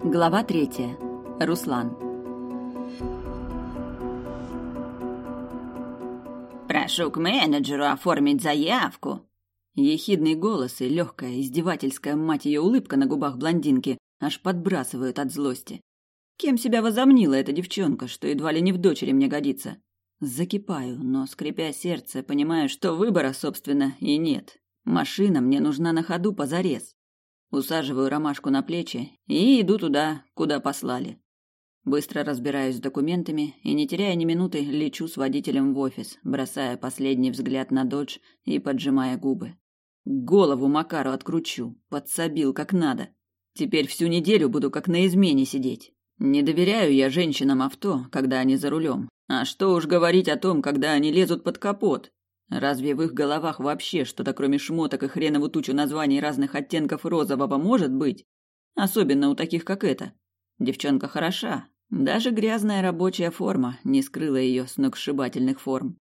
Глава 3. Руслан. «Прошу к менеджеру оформить заявку». Ехидный голос и легкая издевательская, мать ее, улыбка на губах блондинки аж подбрасывают от злости. Кем себя возомнила эта девчонка, что едва ли не в дочери мне годится? Закипаю, но, скрипя сердце, понимаю, что выбора, собственно, и нет. Машина мне нужна на ходу позарез. Усаживаю Ромашку на плечи и иду туда, куда послали. Быстро разбираюсь с документами и, не теряя ни минуты, лечу с водителем в офис, бросая последний взгляд на додж и поджимая губы. Голову Макару откручу, подсобил как надо. Теперь всю неделю буду как на измене сидеть. Не доверяю я женщинам авто, когда они за рулем. А что уж говорить о том, когда они лезут под капот. Разве в их головах вообще что-то кроме шмоток и хренову тучу названий разных оттенков розового может быть? Особенно у таких, как эта. Девчонка хороша. Даже грязная рабочая форма не скрыла ее сногсшибательных форм.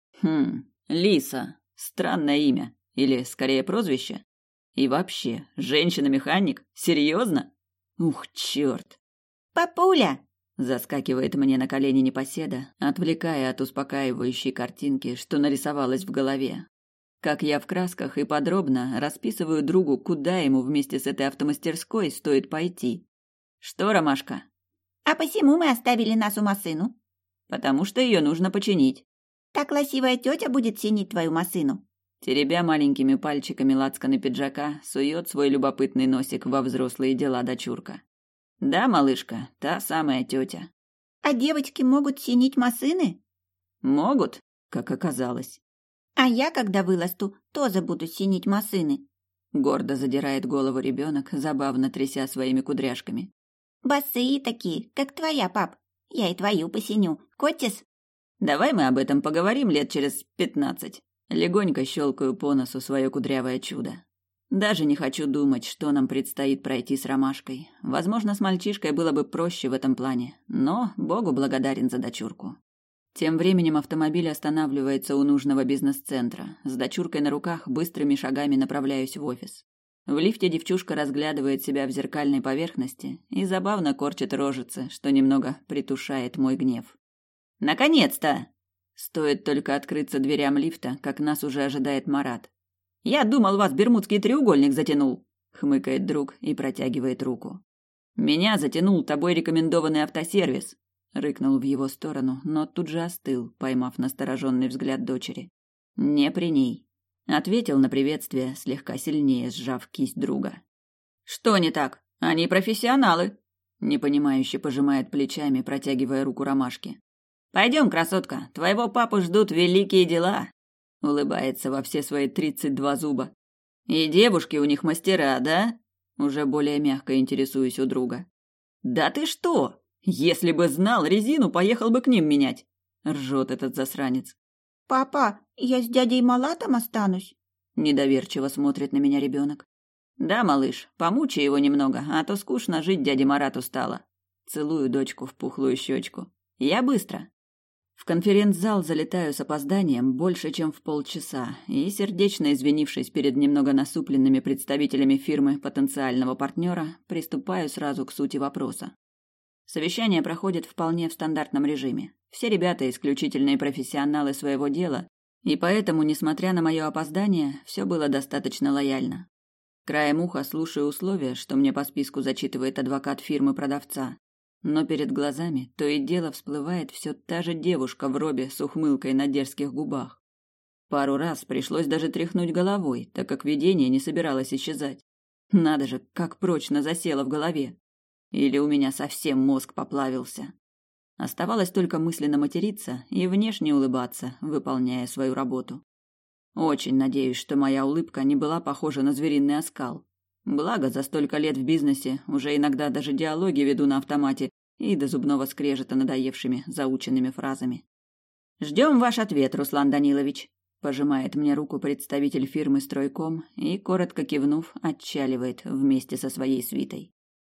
Лиса. Странное имя. Или, скорее, прозвище. И вообще, женщина-механик? Серьезно? Ух, черт. «Папуля!» Заскакивает мне на колени непоседа, отвлекая от успокаивающей картинки, что нарисовалась в голове. Как я в красках и подробно расписываю другу, куда ему вместе с этой автомастерской стоит пойти. Что, Ромашка? «А посему мы оставили нашу машину?» Потому что ее нужно починить. «Так красивая тетя будет чинить твою машину». Теребя маленькими пальчиками лацканы пиджака, сует свой любопытный носик во взрослые дела дочурка. Да, малышка, та самая тетя. «А девочки могут чинить машины?» Могут, как оказалось. «А я, когда вырасту, тоже буду чинить машины». Гордо задирает голову ребенок, забавно тряся своими кудряшками. «Босые такие, как твоя, пап. Я и твою посиню. Котис?» Давай мы об этом поговорим лет через 15. Легонько щелкаю по носу свое кудрявое чудо. Даже не хочу думать, что нам предстоит пройти с Ромашкой. Возможно, с мальчишкой было бы проще в этом плане, но Богу благодарен за дочурку. Тем временем автомобиль останавливается у нужного бизнес-центра. С дочуркой на руках быстрыми шагами направляюсь в офис. В лифте девчушка разглядывает себя в зеркальной поверхности и забавно корчит рожицы, что немного притушает мой гнев. «Наконец-то!» Стоит только открыться дверям лифта, как нас уже ожидает Марат. «Я думал, вас бермудский треугольник затянул», — хмыкает друг и протягивает руку. «Меня затянул тобой рекомендованный автосервис», — рыкнул в его сторону, но тут же остыл, поймав настороженный взгляд дочери. «Не при ней», — ответил на приветствие, слегка сильнее сжав кисть друга. «Что не так? Они профессионалы», — непонимающе пожимает плечами, протягивая руку Ромашке. «Пойдем, красотка, твоего папу ждут великие дела», — улыбается во все свои 32 зуба. «И девушки у них мастера, да?» Уже более мягко интересуюсь у друга. «Да ты что? Если бы знал, резину поехал бы к ним менять!» Ржет этот засранец. «Папа, я с дядей Малатом останусь?» Недоверчиво смотрит на меня ребенок. «Да, малыш, помучай его немного, а то скучно жить дяде Марату стало». Целую дочку в пухлую щечку. «Я быстро». В конференц-зал залетаю с опозданием больше, чем в полчаса, и, сердечно извинившись перед немного насупленными представителями фирмы потенциального партнера, приступаю сразу к сути вопроса. Совещание проходит вполне в стандартном режиме. Все ребята исключительные профессионалы своего дела, и поэтому, несмотря на мое опоздание, все было достаточно лояльно. Краем уха слушаю условия, что мне по списку зачитывает адвокат фирмы продавца. Но перед глазами то и дело всплывает все та же девушка в робе с ухмылкой на дерзких губах. Пару раз пришлось даже тряхнуть головой, так как видение не собиралось исчезать. Надо же, как прочно засело в голове. Или у меня совсем мозг поплавился. Оставалось только мысленно материться и внешне улыбаться, выполняя свою работу. Очень надеюсь, что моя улыбка не была похожа на звериный оскал. Благо, за столько лет в бизнесе уже иногда даже диалоги веду на автомате и до зубного скрежета надоевшими заученными фразами. «Ждем ваш ответ, Руслан Данилович», – пожимает мне руку представитель фирмы «Стройком» и, коротко кивнув, отчаливает вместе со своей свитой.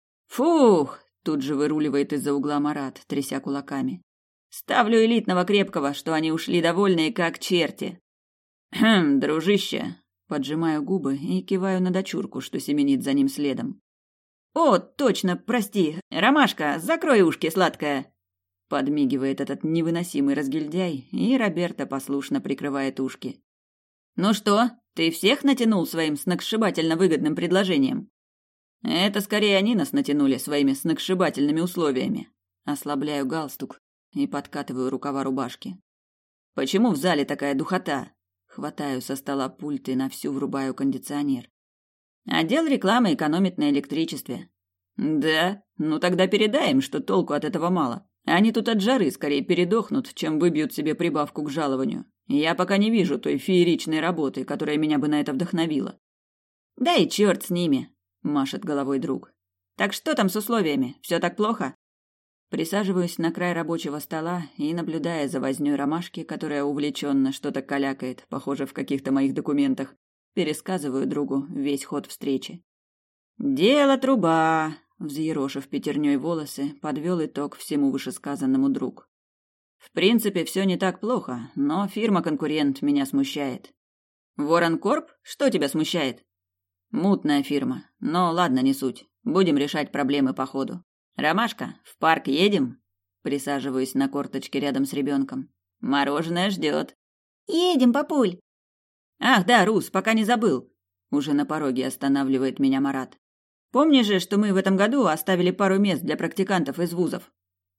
«Фух!» – тут же выруливает из-за угла Марат, тряся кулаками. «Ставлю элитного крепкого, что они ушли довольные, как черти». Дружище!» Поджимаю губы и киваю на дочурку, что семенит за ним следом. О, точно, прости. Ромашка, закрой ушки, сладкая. Подмигивает этот невыносимый разгильдяй, и Роберто послушно прикрывает ушки. Ну что, ты всех натянул своим сногсшибательно выгодным предложением? Это скорее они нас натянули своими сногсшибательными условиями. Ослабляю галстук и подкатываю рукава рубашки. Почему в зале такая духота? Хватаю со стола пульт и на всю врубаю кондиционер. Отдел рекламы экономит на электричестве. Да, ну тогда передай им, что толку от этого мало. Они тут от жары скорее передохнут, чем выбьют себе прибавку к жалованию. Я пока не вижу той фееричной работы, которая меня бы на это вдохновила. Да и черт с ними, машет головой друг. Так что там с условиями? Все так плохо? Присаживаюсь на край рабочего стола и, наблюдая за вознёй Ромашки, которая увлеченно что-то калякает, похоже, в каких-то моих документах, пересказываю другу весь ход встречи. «Дело труба!» — взъерошив пятерней волосы, подвел итог всему вышесказанному друг. «В принципе, все не так плохо, но фирма-конкурент меня смущает». «Ворон Корп? Что тебя смущает?» «Мутная фирма, но ладно, не суть. Будем решать проблемы по ходу. Ромашка, в парк едем?» Присаживаюсь на корточке рядом с ребенком. «Мороженое ждет». Едем, папуль. «Ах, да, Рус, пока не забыл!» Уже на пороге останавливает меня Марат. «Помнишь же, что мы в этом году оставили пару мест для практикантов из вузов?»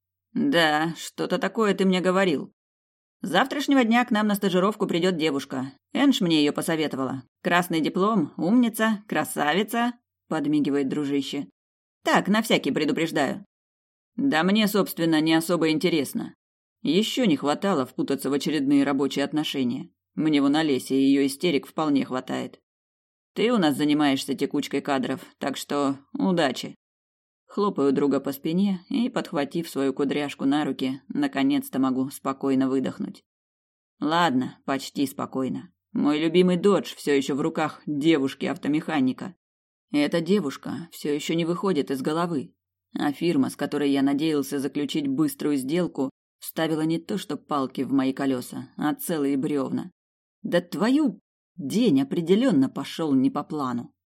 «Да, что-то такое ты мне говорил. С завтрашнего дня к нам на стажировку придет девушка. Энж мне ее посоветовала. Красный диплом, умница, красавица», — подмигивает дружище. «Так, на всякий предупреждаю». «Да мне, собственно, не особо интересно. Еще не хватало впутаться в очередные рабочие отношения. Мне вон Олесе и ее истерик вполне хватает. Ты у нас занимаешься текучкой кадров, так что удачи». Хлопаю друга по спине и, подхватив свою кудряшку на руки, наконец-то могу спокойно выдохнуть. Ладно, почти спокойно. Мой любимый додж все еще в руках девушки-автомеханика. Эта девушка все еще не выходит из головы, а фирма, с которой я надеялся заключить быструю сделку, вставила не то что палки в мои колеса, а целые бревна. Да твою... День определенно пошел не по плану.